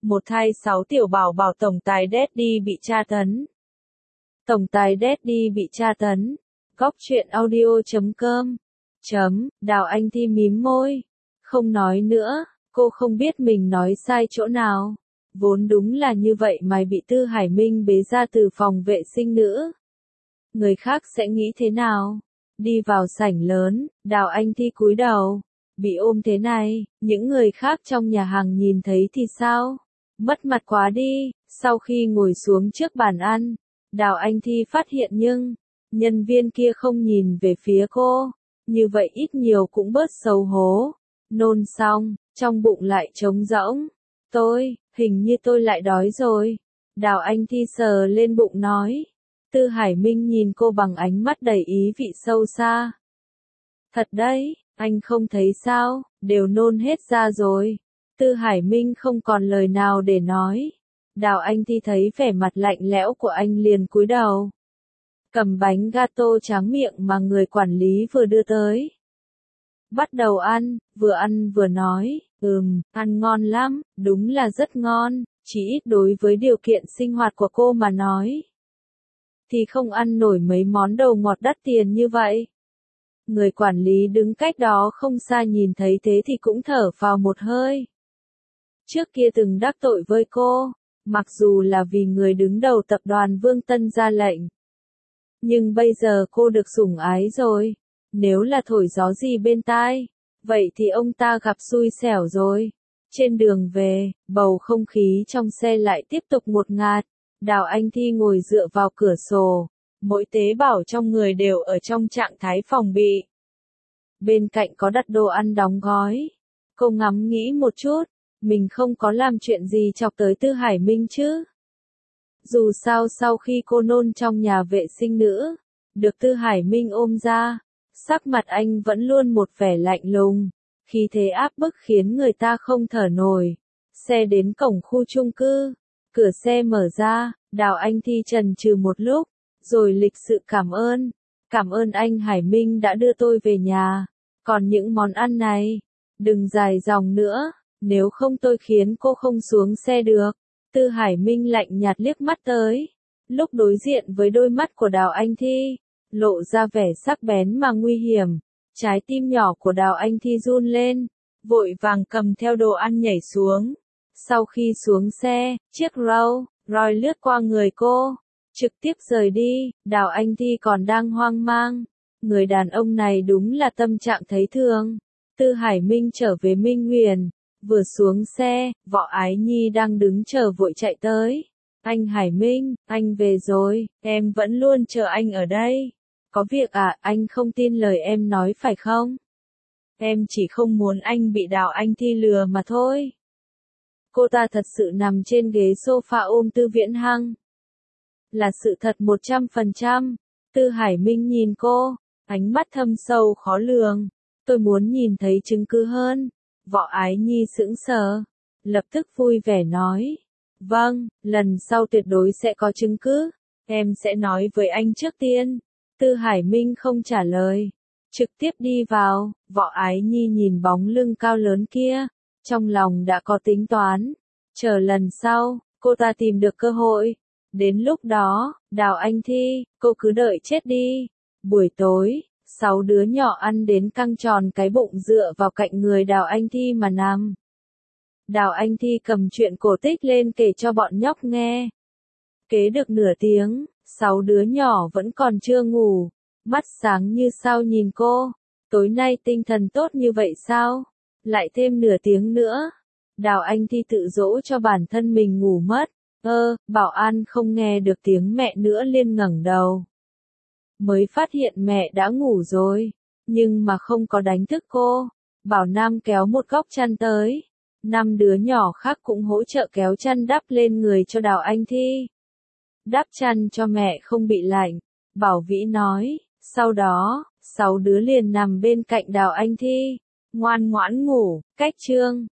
Một thai 6 tiểu bảo bảo tổng tài Daddy bị tra tấn. Tổng tài Daddy bị tra tấn. Góc truyện audio.com. Đào Anh Thi mím môi. Không nói nữa, cô không biết mình nói sai chỗ nào. Vốn đúng là như vậy mà bị Tư Hải Minh bế ra từ phòng vệ sinh nữ. Người khác sẽ nghĩ thế nào? Đi vào sảnh lớn, Đào Anh Thi cúi đầu. Bị ôm thế này, những người khác trong nhà hàng nhìn thấy thì sao? Mất mặt quá đi. Sau khi ngồi xuống trước bàn ăn, Đào Anh Thi phát hiện nhân viên kia không nhìn về phía cô. Như vậy ít nhiều cũng bớt xấu hổ. Nôn xong, trong bụng lại trống rỗng. Hình như tôi lại đói rồi. Đào Anh Thi sờ lên bụng nói. Tư Hải Minh nhìn cô bằng ánh mắt đầy ý vị sâu xa. Thật đấy, anh không thấy sao, đều nôn hết ra rồi. Tư Hải Minh không còn lời nào để nói. Đào Anh Thi thấy vẻ mặt lạnh lẽo của anh liền cúi đầu. Cầm bánh gato tráng miệng mà người quản lý vừa đưa tới. Bắt đầu ăn vừa nói, ăn ngon lắm, đúng là rất ngon, chỉ ít đối với điều kiện sinh hoạt của cô mà nói. Thì không ăn nổi mấy món đồ ngọt đắt tiền như vậy. Người quản lý đứng cách đó không xa nhìn thấy thế thì cũng thở phào một hơi. Trước kia từng đắc tội với cô, mặc dù là vì người đứng đầu tập đoàn Vương Tân ra lệnh. Nhưng bây giờ cô được sủng ái rồi, nếu là thổi gió gì bên tai, vậy thì ông ta gặp xui xẻo rồi. Trên đường về, bầu không khí trong xe lại tiếp tục ngột ngạt. Đào Anh Thi ngồi dựa vào cửa sổ, mỗi tế bào trong người đều ở trong trạng thái phòng bị. Bên cạnh có đặt đồ ăn đóng gói. Cô ngắm nghĩ một chút, mình không có làm chuyện gì chọc tới Tư Hải Minh chứ. Dù sao sau khi cô nôn trong nhà vệ sinh nữ, được Tư Hải Minh ôm ra, sắc mặt anh vẫn luôn một vẻ lạnh lùng, khí thế áp bức khiến người ta không thở nổi. Xe đến cổng khu chung cư, cửa xe mở ra, Đào Anh Thi chần chừ một lúc, rồi lịch sự cảm ơn anh Hải Minh đã đưa tôi về nhà, còn những món ăn này, đừng dài dòng nữa, nếu không tôi khiến cô không xuống xe được. Tư Hải Minh lạnh nhạt liếc mắt tới, lúc đối diện với đôi mắt của Đào Anh Thi, lộ ra vẻ sắc bén mà nguy hiểm. Trái tim nhỏ của Đào Anh Thi run lên, vội vàng cầm theo đồ ăn nhảy xuống. Sau khi xuống xe, chiếc Rolls Royce lướt qua người cô, trực tiếp rời đi. Đào Anh Thi còn đang hoang mang, người đàn ông này đúng là tâm trạng thấy thương. Tư Hải Minh trở về Minh Huyền, vừa xuống xe, Võ Ái Nhi đang đứng chờ vội chạy tới. Anh Hải Minh, anh về rồi, em vẫn luôn chờ anh ở đây. Có việc à, anh không tin lời em nói phải không? Em chỉ không muốn anh bị Đào Anh Thi lừa mà thôi. Cô ta thật sự nằm trên ghế sofa ôm Tư Viễn Hăng. Là sự thật 100%. Tư Hải Minh nhìn cô, ánh mắt thâm sâu khó lường. Tôi muốn nhìn thấy chứng cứ hơn. Võ Ái Nhi sững sờ, lập tức vui vẻ nói. Vâng, lần sau tuyệt đối sẽ có chứng cứ. Em sẽ nói với anh trước tiên. Tư Hải Minh không trả lời, trực tiếp đi vào. Võ Ái Nhi nhìn bóng lưng cao lớn kia, trong lòng đã có tính toán. Chờ lần sau, cô ta tìm được cơ hội. Đến lúc đó, Đào Anh Thi, cô cứ đợi chết đi. Buổi tối, 6 đứa nhỏ ăn đến căng tròn cái bụng dựa vào cạnh người Đào Anh Thi mà nằm. Đào Anh Thi cầm chuyện cổ tích lên kể cho bọn nhóc nghe. Kế được nửa tiếng, 6 đứa nhỏ vẫn còn chưa ngủ, mắt sáng như sao nhìn cô. Tối nay tinh thần tốt như vậy sao? Lại thêm nửa tiếng nữa. Đào Anh Thi tự dỗ cho bản thân mình ngủ mất. Bảo an không nghe được tiếng mẹ nữa liền ngẩng đầu. Mới phát hiện mẹ đã ngủ rồi, nhưng mà không có đánh thức cô. Bảo Nam kéo một góc chăn tới. 5 đứa nhỏ khác cũng hỗ trợ kéo chăn đắp lên người cho Đào Anh Thi. Đắp chăn cho mẹ không bị lạnh, Bảo Vĩ nói. Sau đó, 6 đứa liền nằm bên cạnh Đào Anh Thi, ngoan ngoãn ngủ. Cách chương